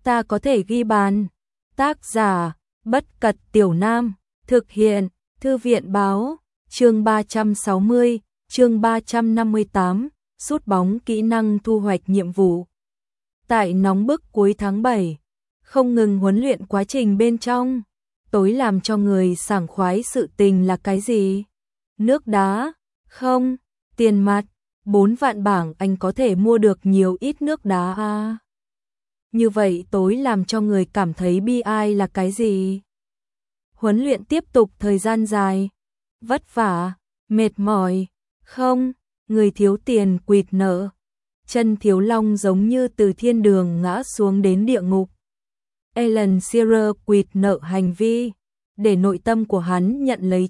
ta có thể ghi bàn. Tác giả, Bất Cật Tiểu Nam, thực hiện, Thư viện báo, chương 360, chương 358, sút bóng kỹ năng thu hoạch nhiệm vụ. Tại nóng bức cuối tháng 7, không ngừng huấn luyện quá trình bên trong, tối làm cho người sảng khoái sự tình là cái gì? Nước đá? Không, tiền mặt, 4 vạn bảng anh có thể mua được nhiều ít nước đá à? Như vậy tối làm cho người cảm thấy bi ai là cái gì? Huấn luyện tiếp tục thời gian dài, vất vả, mệt mỏi, không, người thiếu tiền quỵt nợ. Chân Thiếu Long giống như từ thiên đường ngã xuống đến địa ngục. Alan Shearer quỵt nợ hành vi, để nội tâm của hắn nhận lấy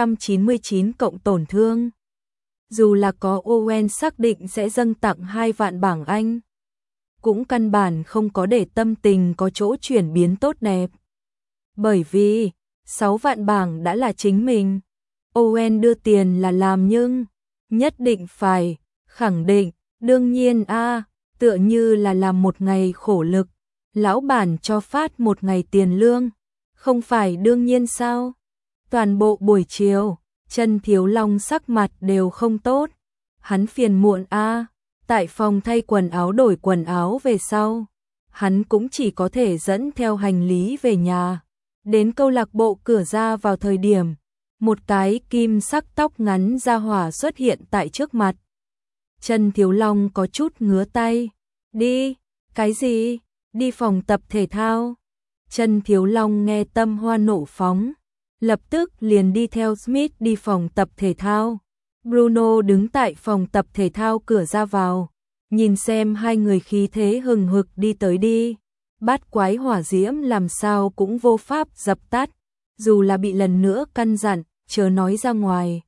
999 cộng tổn thương. Dù là có Owen xác định sẽ dâng tặng 2 vạn bảng Anh, cũng căn bản không có để tâm tình có chỗ chuyển biến tốt đẹp. Bởi vì 6 vạn bảng đã là chính mình. Owen đưa tiền là làm nhưng nhất định phải, khẳng định, đương nhiên tựa như là làm một ngày khổ lực, lão bản cho phát một ngày tiền lương, không phải đương nhiên sao? Toàn bộ buổi chiều, Chân Thiếu Long sắc mặt đều không tốt, hắn phiền muộn tại phòng thay quần áo đổi quần áo về sau, hắn cũng chỉ có thể dẫn theo hành lý về nhà. Đến câu lạc bộ cửa ra vào thời điểm, một cái kim sắc tóc ngắn ra hỏa xuất hiện tại trước mặt. Chân Thiếu Long có chút ngứa tay. Đi, cái gì? Đi phòng tập thể thao. Chân Thiếu Long nghe tâm hoa nộ phóng, lập tức liền đi theo Smith đi phòng tập thể thao. Bruno đứng tại phòng tập thể thao cửa ra vào, nhìn xem hai người khí thế hừng hực đi tới đi. Bát quái hỏa diễm làm sao cũng vô pháp dập tắt, dù là bị lần nữa căn dặn, chớ nói ra ngoài.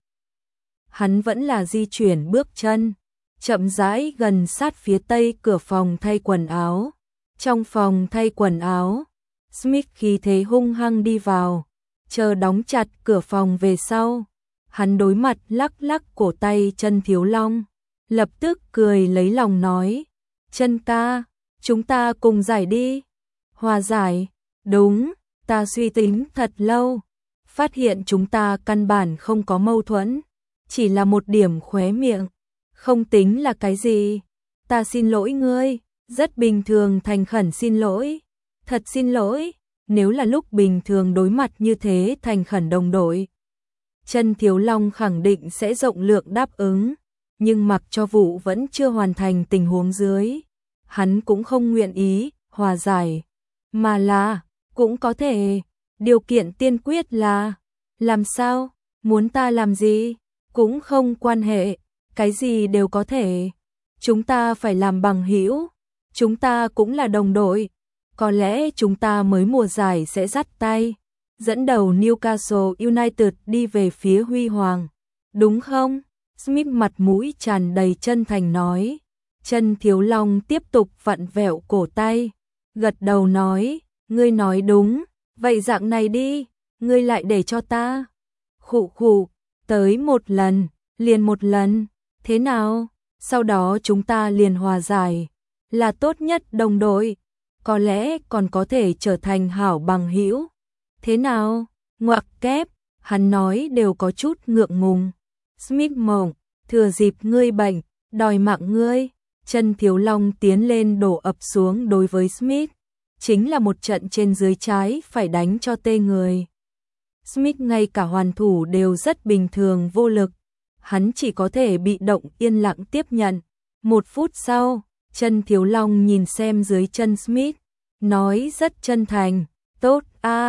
Hắn vẫn là di chuyển bước chân, chậm rãi gần sát phía tây cửa phòng thay quần áo. Trong phòng thay quần áo, Smith khí thế hung hăng đi vào, chờ đóng chặt cửa phòng về sau. Hắn đối mặt lắc lắc cổ tay Chân Thiếu Long, lập tức cười lấy lòng nói, Chân ca, chúng ta cùng giải đi. Hòa giải? Đúng, ta suy tính thật lâu, phát hiện chúng ta căn bản không có mâu thuẫn, chỉ là một điểm khóe miệng, không tính là cái gì. Ta xin lỗi ngươi, rất bình thường thành khẩn xin lỗi, thật xin lỗi, nếu là lúc bình thường đối mặt như thế thành khẩn đồng đội. Chân Thiếu Long khẳng định sẽ rộng lượng đáp ứng, nhưng mặc cho vụ vẫn chưa hoàn thành tình huống dưới, hắn cũng không nguyện ý hòa giải, mà là cũng có thể, điều kiện tiên quyết là làm sao, muốn ta làm gì, cũng không quan hệ, cái gì đều có thể. Chúng ta phải làm bằng hữu, chúng ta cũng là đồng đội, có lẽ chúng ta mới mùa giải sẽ dắt tay, dẫn đầu Newcastle United đi về phía huy hoàng, đúng không? Smith mặt mũi tràn đầy chân thành nói. Chân Thiếu Long tiếp tục vặn vẹo cổ tay, gật đầu nói, ngươi nói đúng, vậy dạng này đi, ngươi lại để cho ta. Khụ khụ, tới một lần, liền một lần, thế nào? Sau đó chúng ta liền hòa giải, là tốt nhất đồng đội, có lẽ còn có thể trở thành hảo bằng hữu. Thế nào? Ngoặc kép, hắn nói đều có chút ngượng ngùng. Smith mộng, thừa dịp ngươi bệnh, đòi mạng ngươi. Chân Thiếu Long tiến lên đổ ập xuống đối với Smith, chính là một trận trên dưới trái phải đánh cho tê người. Smith ngay cả hoàn thủ đều rất bình thường vô lực, hắn chỉ có thể bị động yên lặng tiếp nhận. 1 phút sau, Chân Thiếu Long nhìn xem dưới chân Smith, nói rất chân thành, tốt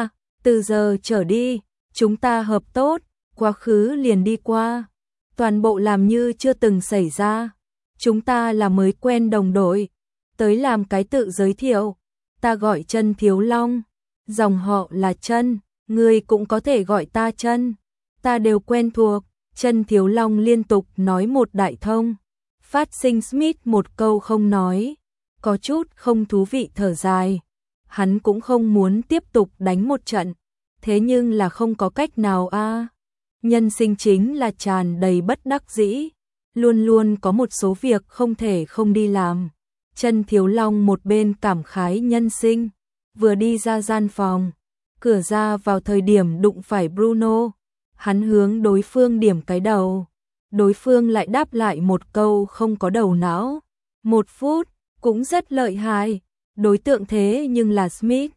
từ giờ trở đi, chúng ta hợp tốt, quá khứ liền đi qua, toàn bộ làm như chưa từng xảy ra. Chúng ta là mới quen đồng đội, tới làm cái tự giới thiệu, ta gọi Chân Thiếu Long, dòng họ là Chân, ngươi cũng có thể gọi ta Chân, ta đều quen thuộc. Chân Thiếu Long liên tục nói một đại thông, phát sinh Smith một câu không nói, có chút không thú vị thở dài. Hắn cũng không muốn tiếp tục đánh một trận, thế nhưng là không có cách nào nhân sinh chính là tràn đầy bất đắc dĩ, luôn luôn có một số việc không thể không đi làm. Chân Thiếu Long một bên cảm khái nhân sinh, vừa đi ra gian phòng, cửa ra vào thời điểm đụng phải Bruno, hắn hướng đối phương điểm cái đầu, đối phương lại đáp lại một câu không có đầu não. 1 phút, cũng rất lợi hại, đối tượng thế nhưng là Smith.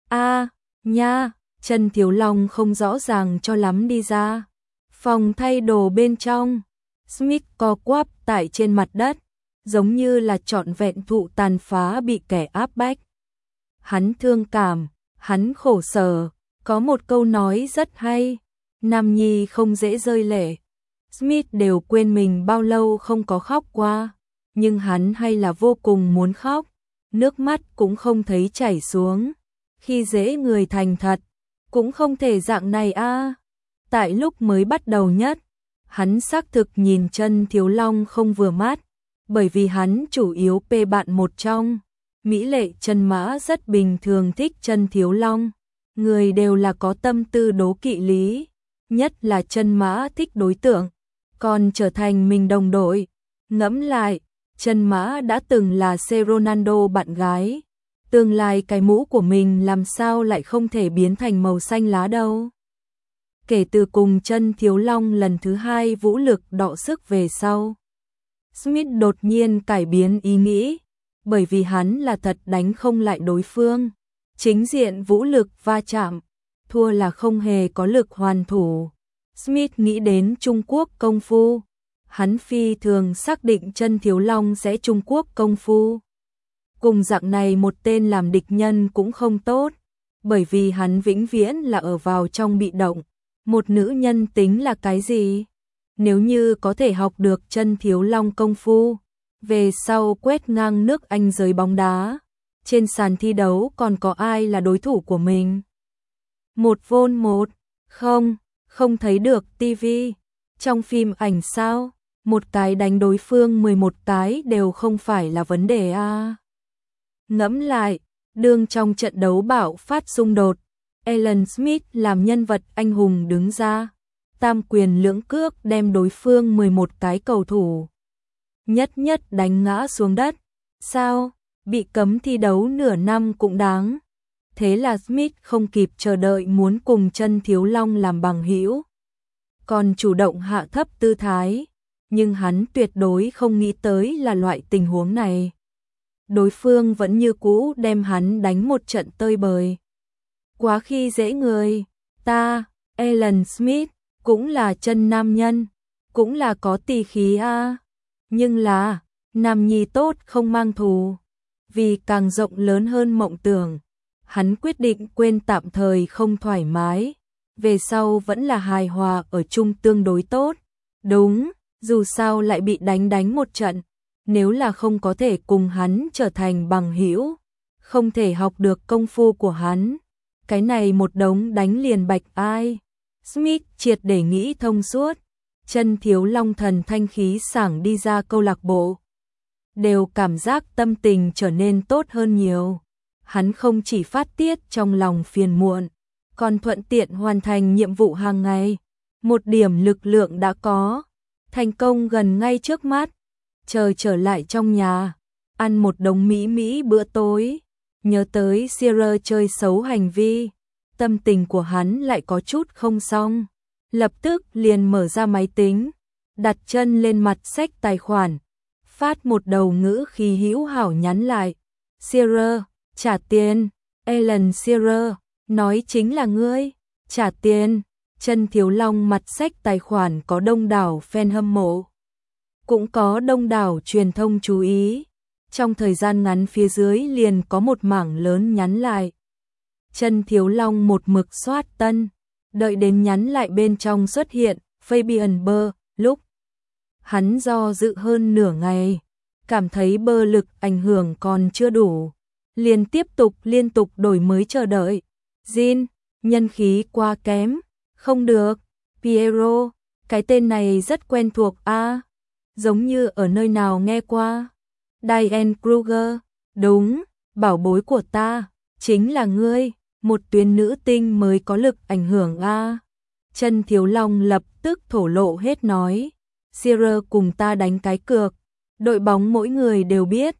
Nha, Chân Thiếu Long không rõ ràng cho lắm đi ra. Phòng thay đồ bên trong, Smith co quắp tại trên mặt đất, giống như là trọn vẹn thụ tàn phá bị kẻ áp bách. Hắn thương cảm, hắn khổ sở, có một câu nói rất hay, nam nhi không dễ rơi lệ. Smith đều quên mình bao lâu không có khóc qua, nhưng hắn hay là vô cùng muốn khóc, nước mắt cũng không thấy chảy xuống. Khi dễ người thành thật, cũng không thể dạng này a. Tại lúc mới bắt đầu nhất, hắn xác thực nhìn Chân Thiếu Long không vừa mắt, bởi vì hắn chủ yếu pê bạn một trong. Mỹ lệ Chân Mã rất bình thường thích Chân Thiếu Long, người đều là có tâm tư đố kỵ lý, nhất là Chân Mã thích đối tượng, còn trở thành mình đồng đội. Ngẫm lại, Chân Mã đã từng là C. Ronaldo bạn gái, tương lai cái mũ của mình làm sao lại không thể biến thành màu xanh lá đâu. Kể từ cùng Chân Thiếu Long lần thứ 2 vũ lực đọ sức về sau, Smith đột nhiên cải biến ý nghĩ, bởi vì hắn là thật đánh không lại đối phương. Chính diện vũ lực va chạm, thua là không hề có lực hoàn thủ. Smith nghĩ đến Trung Quốc công phu, hắn phi thường xác định Chân Thiếu Long sẽ Trung Quốc công phu. Cùng dạng này một tên làm địch nhân cũng không tốt, bởi vì hắn vĩnh viễn là ở vào trong bị động. Một nữ nhân tính là cái gì? Nếu như có thể học được Chân Thiếu Long công phu, về sau quét ngang nước Anh giới bóng đá, trên sàn thi đấu còn có ai là đối thủ của mình? 1v1, không thấy được tivi, trong phim ảnh sao? Một cái đánh đối phương 11 cái đều không phải là vấn đề a. Ngẫm lại, đương trong trận đấu bạo phát xung đột, Alan Smith làm nhân vật anh hùng đứng ra, tam quyền lưỡng cước đem đối phương 11 cái cầu thủ nhất đánh ngã xuống đất. Sao? Bị cấm thi đấu nửa năm cũng đáng. Thế là Smith không kịp chờ đợi muốn cùng Chân Thiếu Long làm bằng hữu, còn chủ động hạ thấp tư thái, nhưng hắn tuyệt đối không nghĩ tới là loại tình huống này. Đối phương vẫn như cũ đem hắn đánh một trận tơi bời. Quá khi dễ người, ta, Alan Smith, cũng là chân nam nhân, cũng là có tỳ khí a, nhưng là, nam nhi tốt không mang thù. Vì càng rộng lớn hơn mộng tưởng, hắn quyết định quên tạm thời không thoải mái, về sau vẫn là hài hòa ở chung tương đối tốt. Đúng, dù sao lại bị đánh một trận, nếu là không có thể cùng hắn trở thành bằng hữu, không thể học được công phu của hắn, cái này một đống đánh liền bạch ai. Smith triệt để nghĩ thông suốt, Chân Thiếu Long thần thanh khí sảng đi ra câu lạc bộ, đều cảm giác tâm tình trở nên tốt hơn nhiều. Hắn không chỉ phát tiết trong lòng phiền muộn, còn thuận tiện hoàn thành nhiệm vụ hàng ngày. Một điểm lực lượng đã có, thành công gần ngay trước mắt. Chờ trở lại trong nhà, ăn một đống mỹ bữa tối, nhớ tới Sierra chơi xấu hành vi, tâm tình của hắn lại có chút không xong. Lập tức liền mở ra máy tính, đặt chân lên mặt sách tài khoản, phát một đầu ngữ khí hữu hảo nhắn lại. Sierra, trả tiền. Alan Sierra, nói chính là ngươi, trả tiền. Chân Thiếu Long mặt sách tài khoản có đông đảo fan hâm mộ, cũng có đông đảo truyền thông chú ý. Trong thời gian ngắn phía dưới liền có một mảng lớn nhắn lại. Chân Thiếu Long một mực soát tân, đợi đến nhắn lại bên trong xuất hiện Fabian Bơ, lúc hắn do dự hơn nửa ngày, cảm thấy Bơ lực ảnh hưởng còn chưa đủ, liền tiếp tục liên tục đổi mới chờ đợi. Jin, nhân khí quá kém, không được. Piero, cái tên này rất quen thuộc a, giống như ở nơi nào nghe qua. Diane Kruger, đúng, bảo bối của ta, chính là ngươi, một tuyến nữ tinh mới có lực ảnh hưởng a. Chân Thiếu Long lập tức thổ lộ hết nói, Sierra cùng ta đánh cái cược, đội bóng mỗi người đều biết,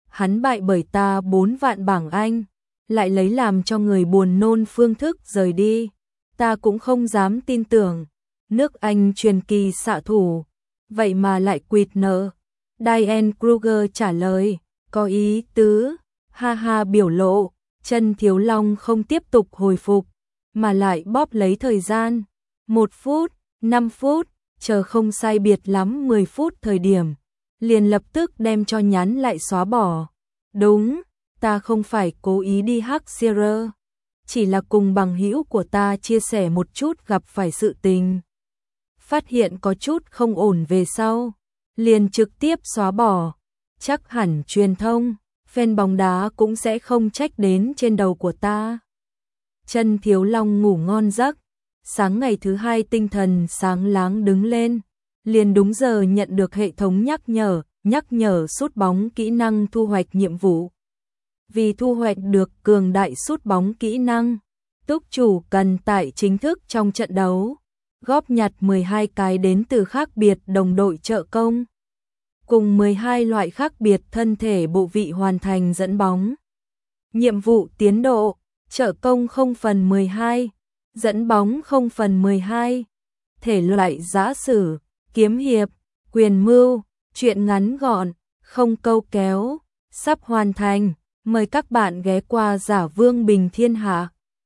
hắn bại bởi ta 4 vạn bảng Anh, lại lấy làm cho người buồn nôn phương thức rời đi. Ta cũng không dám tin tưởng, nước Anh truyền kỳ xạ thủ, vậy mà lại quỵt nợ. Diane Kruger trả lời, có ý tứ, ha ha biểu lộ, Chân Thiếu Long không tiếp tục hồi phục, mà lại bóp lấy thời gian. 1 phút, 5 phút, chờ không sai biệt lắm 10 phút thời điểm, liền lập tức đem cho nhắn lại xóa bỏ. Đúng, ta không phải cố ý đi hack server, chỉ là cùng bằng hữu của ta chia sẻ một chút gặp phải sự tình. Phát hiện có chút không ổn về sau, liền trực tiếp xóa bỏ. Chắc hẳn truyền thông, fan bóng đá cũng sẽ không trách đến trên đầu của ta. Chân Thiếu Long ngủ ngon giấc, sáng ngày thứ 2 tinh thần sáng láng đứng lên, liền đúng giờ nhận được hệ thống nhắc nhở sút bóng kỹ năng thu hoạch nhiệm vụ. Vì thu hoạch được cường đại sút bóng kỹ năng, túc chủ cần tải chính thức trong trận đấu, góp nhặt 12 cái đến từ khác biệt đồng đội trợ công, cùng 12 loại khác biệt thân thể bộ vị hoàn thành dẫn bóng. Nhiệm vụ tiến độ, trợ công 0/12, dẫn bóng 0/12, thể loại giã sử, kiếm hiệp, quyền mưu, truyện ngắn gọn, không câu kéo, sắp hoàn thành. Mời các bạn ghé qua Giả Vương Bình Thiên Hạ.